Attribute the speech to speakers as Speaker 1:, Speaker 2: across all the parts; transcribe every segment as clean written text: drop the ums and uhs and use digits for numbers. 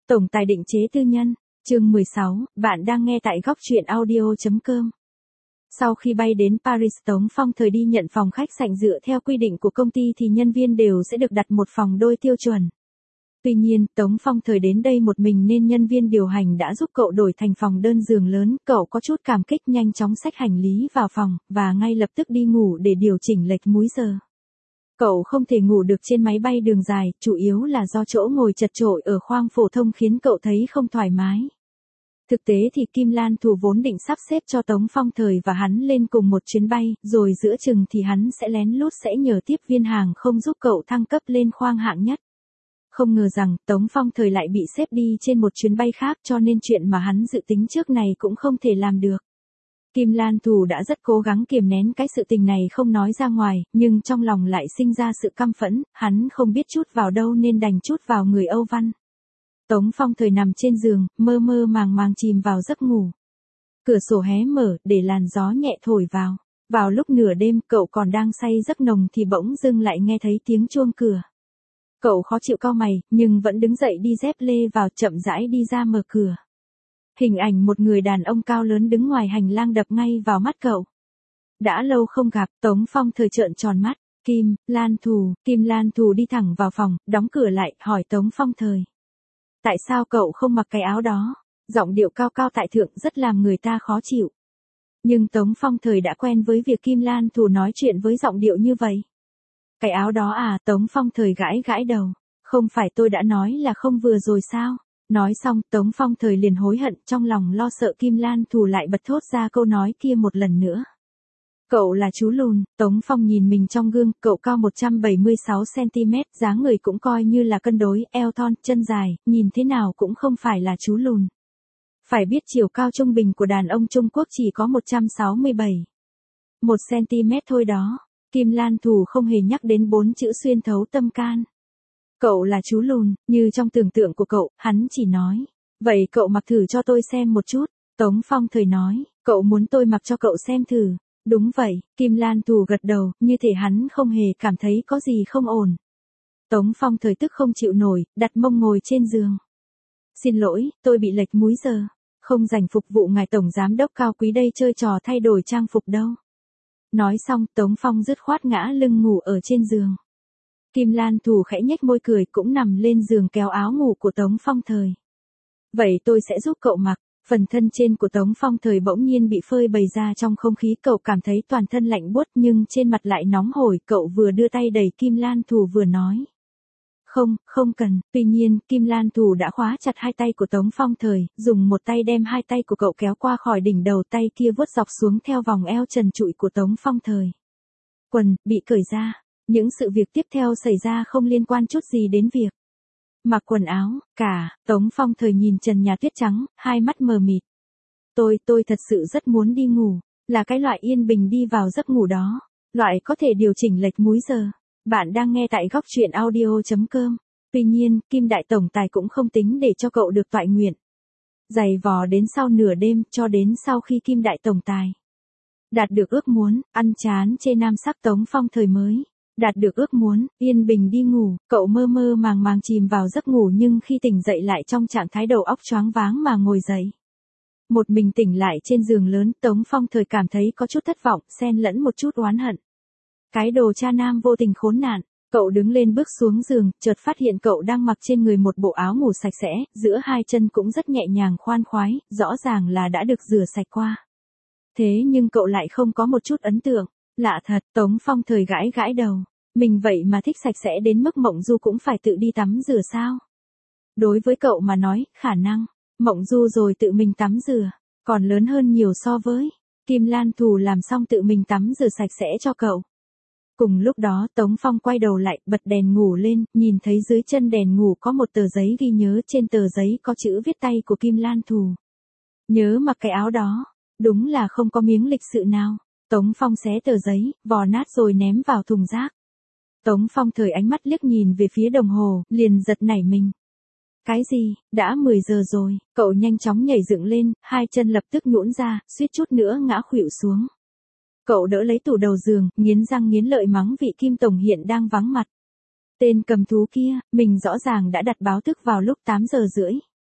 Speaker 1: Tổng tài định chế tư nhân, chương 16, bạn đang nghe tại góc truyện audio.com. Sau khi bay đến Paris, Tống Phong Thời đi nhận phòng khách sạn dựa theo quy định của công ty thì nhân viên đều sẽ được đặt một phòng đôi tiêu chuẩn. Tuy nhiên, Tống Phong Thời đến đây một mình nên nhân viên điều hành đã giúp cậu đổi thành phòng đơn giường lớn, cậu có chút cảm kích nhanh chóng xách hành lý vào phòng, và ngay lập tức đi ngủ để điều chỉnh lệch múi giờ. Cậu không thể ngủ được trên máy bay đường dài, chủ yếu là do chỗ ngồi chật chội ở khoang phổ thông khiến cậu thấy không thoải mái. Thực tế thì Kim Lan Thù vốn định sắp xếp cho Tống Phong Thời và hắn lên cùng một chuyến bay, rồi giữa chừng thì hắn sẽ lén lút sẽ nhờ tiếp viên hàng không giúp cậu thăng cấp lên khoang hạng nhất. Không ngờ rằng Tống Phong Thời lại bị xếp đi trên một chuyến bay khác, cho nên chuyện mà hắn dự tính trước này cũng không thể làm được. Kim Lan Thù đã rất cố gắng kiềm nén cái sự tình này không nói ra ngoài, nhưng trong lòng lại sinh ra sự căm phẫn, hắn không biết trút vào đâu nên đành trút vào người Âu Văn. Tống Phong Thời nằm trên giường, mơ mơ màng màng chìm vào giấc ngủ. Cửa sổ hé mở để làn gió nhẹ thổi vào. Vào lúc nửa đêm cậu còn đang say giấc nồng thì bỗng dưng lại nghe thấy tiếng chuông cửa. Cậu khó chịu cau mày, nhưng vẫn đứng dậy đi dép lê vào, chậm rãi đi ra mở cửa. Hình ảnh một người đàn ông cao lớn đứng ngoài hành lang đập ngay vào mắt cậu. Đã lâu không gặp, Tống Phong Thời trợn tròn mắt. Kim Lan Thù đi thẳng vào phòng, đóng cửa lại, hỏi Tống Phong Thời. Tại sao cậu không mặc cái áo đó? Giọng điệu cao cao tại thượng rất làm người ta khó chịu. Nhưng Tống Phong Thời đã quen với việc Kim Lan Thù nói chuyện với giọng điệu như vậy. Cái áo đó à? Tống Phong Thời gãi gãi đầu. Không phải tôi đã nói là không vừa rồi sao? Nói xong, Tống Phong Thời liền hối hận, trong lòng lo sợ Kim Lan Thù lại bật thốt ra câu nói kia một lần nữa. Cậu là chú lùn. Tống Phong nhìn mình trong gương, cậu cao 176cm, dáng người cũng coi như là cân đối, eo thon, chân dài, nhìn thế nào cũng không phải là chú lùn. Phải biết chiều cao trung bình của đàn ông Trung Quốc chỉ có 167 1cm thôi đó. Kim Lan Thù không hề nhắc đến 4 chữ xuyên thấu tâm can. Cậu là chú lùn, như trong tưởng tượng của cậu, hắn chỉ nói. Vậy cậu mặc thử cho tôi xem một chút. Tống Phong Thời nói, cậu muốn tôi mặc cho cậu xem thử. Đúng vậy, Kim Lan Thù gật đầu, như thể hắn không hề cảm thấy có gì không ổn. Tống Phong Thời tức không chịu nổi, đặt mông ngồi trên giường. Xin lỗi, tôi bị lệch múi giờ. Không rảnh phục vụ ngài tổng giám đốc cao quý đây chơi trò thay đổi trang phục đâu. Nói xong, Tống Phong dứt khoát ngã lưng ngủ ở trên giường. Kim Lan Thù khẽ nhếch môi cười, cũng nằm lên giường kéo áo ngủ của Tống Phong Thời. Vậy tôi sẽ giúp cậu mặc. Phần thân trên của Tống Phong Thời bỗng nhiên bị phơi bày ra trong không khí, cậu cảm thấy toàn thân lạnh buốt nhưng trên mặt lại nóng hổi, cậu vừa đưa tay đẩy Kim Lan Thù vừa nói. Không cần. Tuy nhiên, Kim Lan Thù đã khóa chặt hai tay của Tống Phong Thời, dùng một tay đem hai tay của cậu kéo qua khỏi đỉnh đầu, tay kia vuốt dọc xuống theo vòng eo trần trụi của Tống Phong Thời. Quần bị cởi ra. Những sự việc tiếp theo xảy ra không liên quan chút gì đến việc mặc quần áo, cả. Tống Phong Thời nhìn trần nhà tuyết trắng, hai mắt mờ mịt. Tôi thật sự rất muốn đi ngủ, là cái loại yên bình đi vào giấc ngủ đó, loại có thể điều chỉnh lệch múi giờ. Bạn đang nghe tại góc truyện audio.com. Tuy nhiên, Kim Đại Tổng Tài cũng không tính để cho cậu được toại nguyện. Giày vò đến sau nửa đêm, cho đến sau khi Kim Đại Tổng Tài đạt được ước muốn, ăn chán chê nam sắc, Tống Phong Thời mới đạt được ước muốn, yên bình đi ngủ. Cậu mơ mơ màng màng chìm vào giấc ngủ, nhưng khi tỉnh dậy lại trong trạng thái đầu óc choáng váng mà ngồi dậy. Một mình tỉnh lại trên giường lớn, Tống Phong Thời cảm thấy có chút thất vọng, xen lẫn một chút oán hận. Cái đồ cha nam vô tình khốn nạn. Cậu đứng lên bước xuống giường, chợt phát hiện cậu đang mặc trên người một bộ áo ngủ sạch sẽ, giữa hai chân cũng rất nhẹ nhàng khoan khoái, rõ ràng là đã được rửa sạch qua. Thế nhưng cậu lại không có một chút ấn tượng. Lạ thật. Tống Phong Thời gãi gãi đầu. Mình vậy mà thích sạch sẽ đến mức Mộng Du cũng phải tự đi tắm rửa sao? Đối với cậu mà nói, khả năng Mộng Du rồi tự mình tắm rửa còn lớn hơn nhiều so với Kim Lan Thù làm xong tự mình tắm rửa sạch sẽ cho cậu. Cùng lúc đó Tống Phong quay đầu lại, bật đèn ngủ lên, nhìn thấy dưới chân đèn ngủ có một tờ giấy ghi nhớ, trên tờ giấy có chữ viết tay của Kim Lan Thù. Nhớ mặc cái áo đó. Đúng là không có miếng lịch sự nào. Tống Phong xé tờ giấy, vò nát rồi ném vào thùng rác. Tống Phong Thời ánh mắt liếc nhìn về phía đồng hồ, liền giật nảy mình. Cái gì? Đã 10 giờ rồi. Cậu nhanh chóng nhảy dựng lên, hai chân lập tức nhũn ra, suýt chút nữa ngã khuỵu xuống. Cậu đỡ lấy tủ đầu giường, nghiến răng nghiến lợi mắng vị Kim Tổng hiện đang vắng mặt. Tên cầm thú kia, mình rõ ràng đã đặt báo thức vào lúc 8 giờ rưỡi.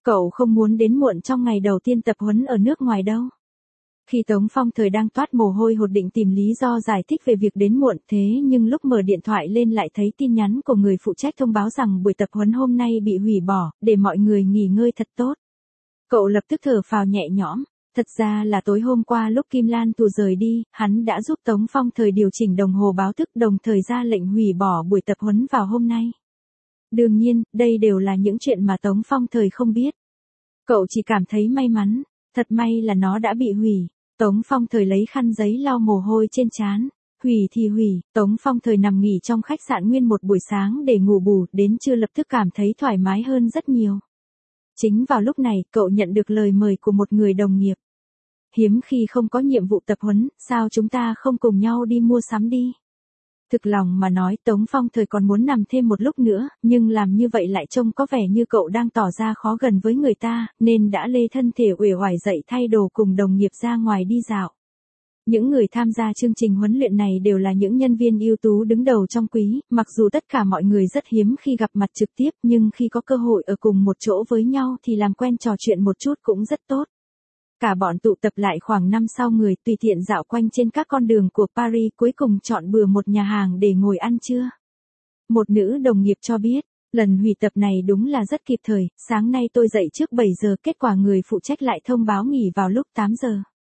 Speaker 1: Cậu không muốn đến muộn trong ngày đầu tiên tập huấn ở nước ngoài đâu. Khi Tống Phong Thời đang toát mồ hôi hột định tìm lý do giải thích về việc đến muộn, thế nhưng lúc mở điện thoại lên lại thấy tin nhắn của người phụ trách thông báo rằng buổi tập huấn hôm nay bị hủy bỏ, để mọi người nghỉ ngơi thật tốt. Cậu lập tức thở phào nhẹ nhõm. Thật ra là tối hôm qua lúc Kim Lan Thù rời đi, hắn đã giúp Tống Phong Thời điều chỉnh đồng hồ báo thức, đồng thời ra lệnh hủy bỏ buổi tập huấn vào hôm nay. Đương nhiên, đây đều là những chuyện mà Tống Phong Thời không biết. Cậu chỉ cảm thấy may mắn, thật may là nó đã bị hủy. Tống Phong Thời lấy khăn giấy lau mồ hôi trên trán. Hủy thì hủy, Tống Phong Thời nằm nghỉ trong khách sạn nguyên một buổi sáng để ngủ bù, đến trưa lập tức cảm thấy thoải mái hơn rất nhiều. Chính vào lúc này, cậu nhận được lời mời của một người đồng nghiệp. Hiếm khi không có nhiệm vụ tập huấn, sao chúng ta không cùng nhau đi mua sắm đi? Thực lòng mà nói, Tống Phong Thời còn muốn nằm thêm một lúc nữa, nhưng làm như vậy lại trông có vẻ như cậu đang tỏ ra khó gần với người ta, nên đã lê thân thể uể oải dậy thay đồ cùng đồng nghiệp ra ngoài đi dạo. Những người tham gia chương trình huấn luyện này đều là những nhân viên ưu tú đứng đầu trong quý, mặc dù tất cả mọi người rất hiếm khi gặp mặt trực tiếp, nhưng khi có cơ hội ở cùng một chỗ với nhau thì làm quen trò chuyện một chút cũng rất tốt. Cả bọn tụ tập lại khoảng 5 sau người, tùy tiện dạo quanh trên các con đường của Paris, cuối cùng chọn bừa một nhà hàng để ngồi ăn trưa. Một nữ đồng nghiệp cho biết, lần hủy tập này đúng là rất kịp thời, sáng nay tôi dậy trước 7 giờ, kết quả người phụ trách lại thông báo nghỉ vào lúc 8 giờ.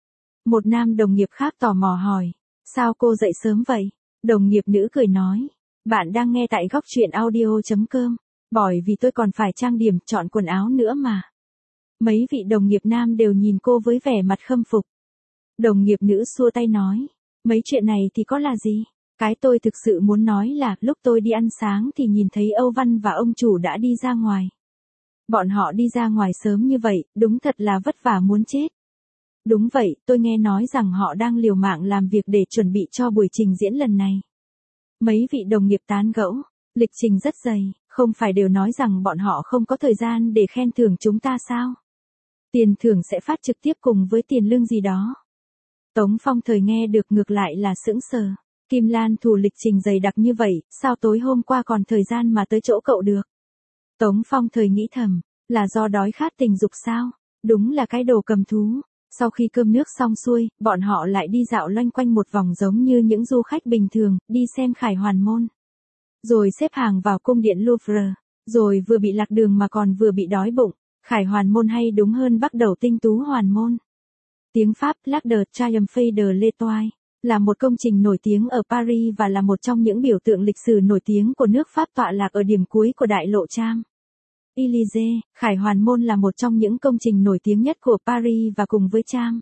Speaker 1: Một nam đồng nghiệp khác tò mò hỏi, sao cô dậy sớm vậy? Đồng nghiệp nữ cười nói, bạn đang nghe tại góc truyện audio.com, bởi vì tôi còn phải trang điểm, chọn quần áo nữa mà. Mấy vị đồng nghiệp nam đều nhìn cô với vẻ mặt khâm phục. Đồng nghiệp nữ xua tay nói, mấy chuyện này thì có là gì? Cái tôi thực sự muốn nói là, lúc tôi đi ăn sáng thì nhìn thấy Âu Văn và ông chủ đã đi ra ngoài. Bọn họ đi ra ngoài sớm như vậy, đúng thật là vất vả muốn chết. Đúng vậy, tôi nghe nói rằng họ đang liều mạng làm việc để chuẩn bị cho buổi trình diễn lần này. Mấy vị đồng nghiệp tán gẫu, lịch trình rất dày, không phải đều nói rằng bọn họ không có thời gian để khen thưởng chúng ta sao? Tiền thưởng sẽ phát trực tiếp cùng với tiền lương gì đó. Tống Phong Thời nghe được ngược lại là sững sờ. Kim Lan Thù lịch trình dày đặc như vậy, sao tối hôm qua còn thời gian mà tới chỗ cậu được? Tống Phong Thời nghĩ thầm, là do đói khát tình dục sao? Đúng là cái đồ cầm thú. Sau khi cơm nước xong xuôi, bọn họ lại đi dạo loanh quanh một vòng giống như những du khách bình thường, đi xem Khải Hoàn Môn. Rồi xếp hàng vào cung điện Louvre, rồi vừa bị lạc đường mà còn vừa bị đói bụng. Khải Hoàn Môn hay đúng hơn bắt đầu tinh tú Hoàn Môn. Tiếng Pháp L'Arc de Triomphe de l'Étoile là một công trình nổi tiếng ở Paris và là một trong những biểu tượng lịch sử nổi tiếng của nước Pháp tọa lạc ở điểm cuối của đại lộ Champs Élysées. Khải Hoàn Môn là một trong những công trình nổi tiếng nhất của Paris và cùng với Champs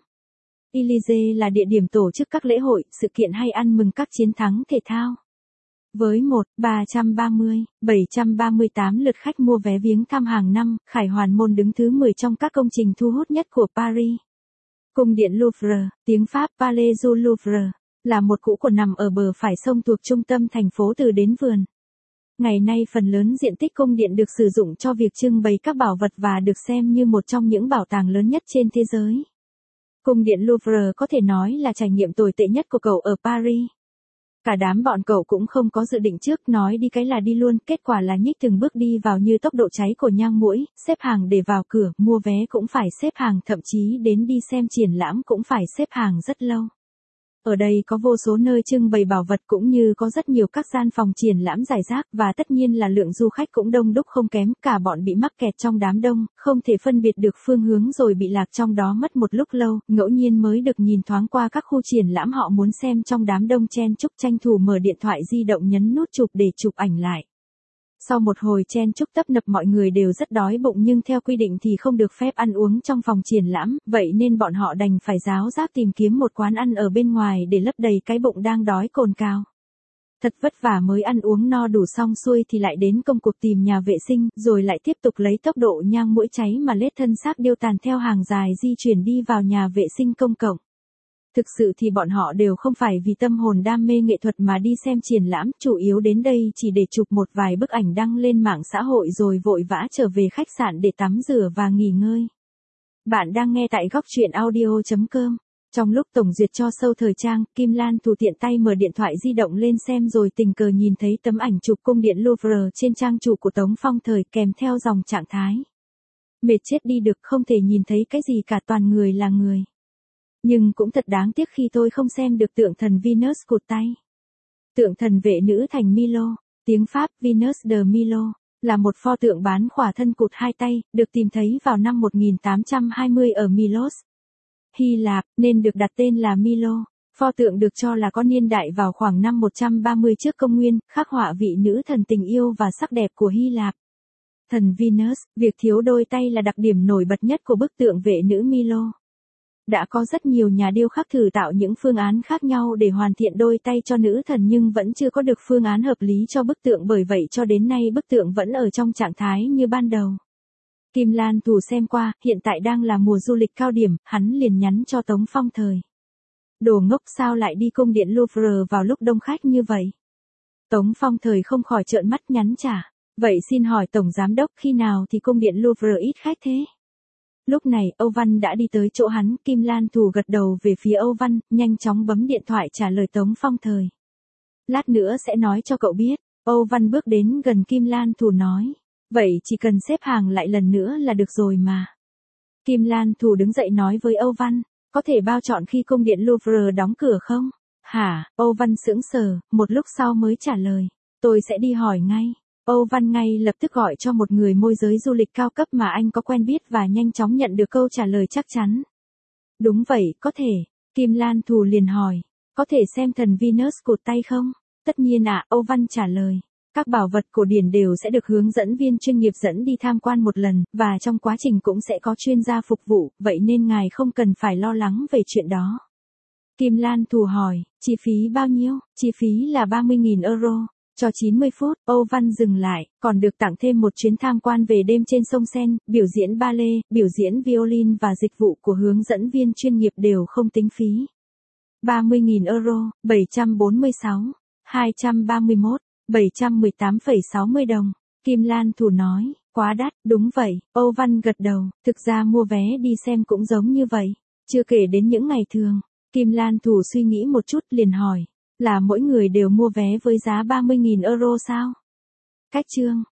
Speaker 1: Élysées là địa điểm tổ chức các lễ hội, sự kiện hay ăn mừng các chiến thắng thể thao. Với 738 lượt khách mua vé viếng thăm hàng năm, Khải Hoàn Môn đứng thứ 10 trong các công trình thu hút nhất của Paris. Cung điện Louvre, tiếng Pháp Palais du Louvre, là một cũ cột nằm ở bờ phải sông thuộc trung tâm thành phố từ đến vườn. Ngày nay phần lớn diện tích cung điện được sử dụng cho việc trưng bày các bảo vật và được xem như một trong những bảo tàng lớn nhất trên thế giới. Cung điện Louvre có thể nói là trải nghiệm tồi tệ nhất của cậu ở Paris. Cả đám bọn cậu cũng không có dự định trước, nói đi cái là đi luôn, kết quả là nhích từng bước đi vào như tốc độ cháy của nhang muỗi, xếp hàng để vào cửa, mua vé cũng phải xếp hàng, thậm chí đến đi xem triển lãm cũng phải xếp hàng rất lâu. Ở đây có vô số nơi trưng bày bảo vật cũng như có rất nhiều các gian phòng triển lãm rải rác và tất nhiên là lượng du khách cũng đông đúc không kém, cả bọn bị mắc kẹt trong đám đông, không thể phân biệt được phương hướng rồi bị lạc trong đó mất một lúc lâu, ngẫu nhiên mới được nhìn thoáng qua các khu triển lãm họ muốn xem trong đám đông chen chúc, tranh thủ mở điện thoại di động nhấn nút chụp để chụp ảnh lại. Sau một hồi chen chúc tấp nập mọi người đều rất đói bụng nhưng theo quy định thì không được phép ăn uống trong phòng triển lãm, vậy nên bọn họ đành phải ráo rác tìm kiếm một quán ăn ở bên ngoài để lấp đầy cái bụng đang đói cồn cào. Thật vất vả mới ăn uống no đủ xong xuôi thì lại đến công cuộc tìm nhà vệ sinh, rồi lại tiếp tục lấy tốc độ nhang muỗi cháy mà lết thân xác điêu tàn theo hàng dài di chuyển đi vào nhà vệ sinh công cộng. Thực sự thì bọn họ đều không phải vì tâm hồn đam mê nghệ thuật mà đi xem triển lãm, chủ yếu đến đây chỉ để chụp một vài bức ảnh đăng lên mạng xã hội rồi vội vã trở về khách sạn để tắm rửa và nghỉ ngơi. Bạn đang nghe tại góc truyện audio.com. Trong lúc tổng duyệt cho show thời trang, Kim Lan Thù tiện tay mở điện thoại di động lên xem rồi tình cờ nhìn thấy tấm ảnh chụp cung điện Louvre trên trang chủ của Tống Phong Thời kèm theo dòng trạng thái. Mệt chết đi được, không thể nhìn thấy cái gì cả, toàn người là người. Nhưng cũng thật đáng tiếc khi tôi không xem được tượng thần Venus cụt tay. Tượng thần vệ nữ thành Milo, tiếng Pháp Venus de Milo, là một pho tượng bán khỏa thân cụt hai tay, được tìm thấy vào năm 1820 ở Milos, Hy Lạp, nên được đặt tên là Milo. Pho tượng được cho là có niên đại vào khoảng năm 130 trước công nguyên, khắc họa vị nữ thần tình yêu và sắc đẹp của Hy Lạp. Thần Venus, việc thiếu đôi tay là đặc điểm nổi bật nhất của bức tượng vệ nữ Milo. Đã có rất nhiều nhà điêu khắc thử tạo những phương án khác nhau để hoàn thiện đôi tay cho nữ thần nhưng vẫn chưa có được phương án hợp lý cho bức tượng, bởi vậy cho đến nay bức tượng vẫn ở trong trạng thái như ban đầu. Kim Lan Thù xem qua, hiện tại đang là mùa du lịch cao điểm, hắn liền nhắn cho Tống Phong Thời. Đồ ngốc, sao lại đi cung điện Louvre vào lúc đông khách như vậy? Tống Phong Thời không khỏi trợn mắt nhắn trả. Vậy xin hỏi Tổng Giám Đốc, khi nào thì cung điện Louvre ít khách thế? Lúc này, Âu Văn đã đi tới chỗ hắn, Kim Lan Thù gật đầu về phía Âu Văn, nhanh chóng bấm điện thoại trả lời Tống Phong Thời. Lát nữa sẽ nói cho cậu biết. Âu Văn bước đến gần Kim Lan Thù nói. Vậy chỉ cần xếp hàng lại lần nữa là được rồi mà. Kim Lan Thù đứng dậy nói với Âu Văn, có thể bao chọn khi cung điện Louvre đóng cửa không? Hả? Âu Văn sững sờ, một lúc sau mới trả lời. Tôi sẽ đi hỏi ngay. Âu Văn ngay lập tức gọi cho một người môi giới du lịch cao cấp mà anh có quen biết và nhanh chóng nhận được câu trả lời chắc chắn. Đúng vậy, có thể. Kim Lan Thù liền hỏi, có thể xem thần Venus cụt tay không? Tất nhiên ạ, Âu Văn trả lời. Các bảo vật cổ điển đều sẽ được hướng dẫn viên chuyên nghiệp dẫn đi tham quan một lần, và trong quá trình cũng sẽ có chuyên gia phục vụ, vậy nên ngài không cần phải lo lắng về chuyện đó. Kim Lan Thù hỏi, chi phí bao nhiêu? Chi phí là 30.000 euro. Cho 90 phút, Âu Văn dừng lại, còn được tặng thêm một chuyến tham quan về đêm trên sông Sen, biểu diễn ballet, biểu diễn violin và dịch vụ của hướng dẫn viên chuyên nghiệp đều không tính phí. 30.000 euro, 746, 231, 718,60 đồng. Kim Lan Thù nói, quá đắt, đúng vậy. Âu Văn gật đầu, thực ra mua vé đi xem cũng giống như vậy. Chưa kể đến những ngày thường. Kim Lan Thù suy nghĩ một chút liền hỏi. Là mỗi người đều mua vé với giá 30.000 euro sao? Cách chương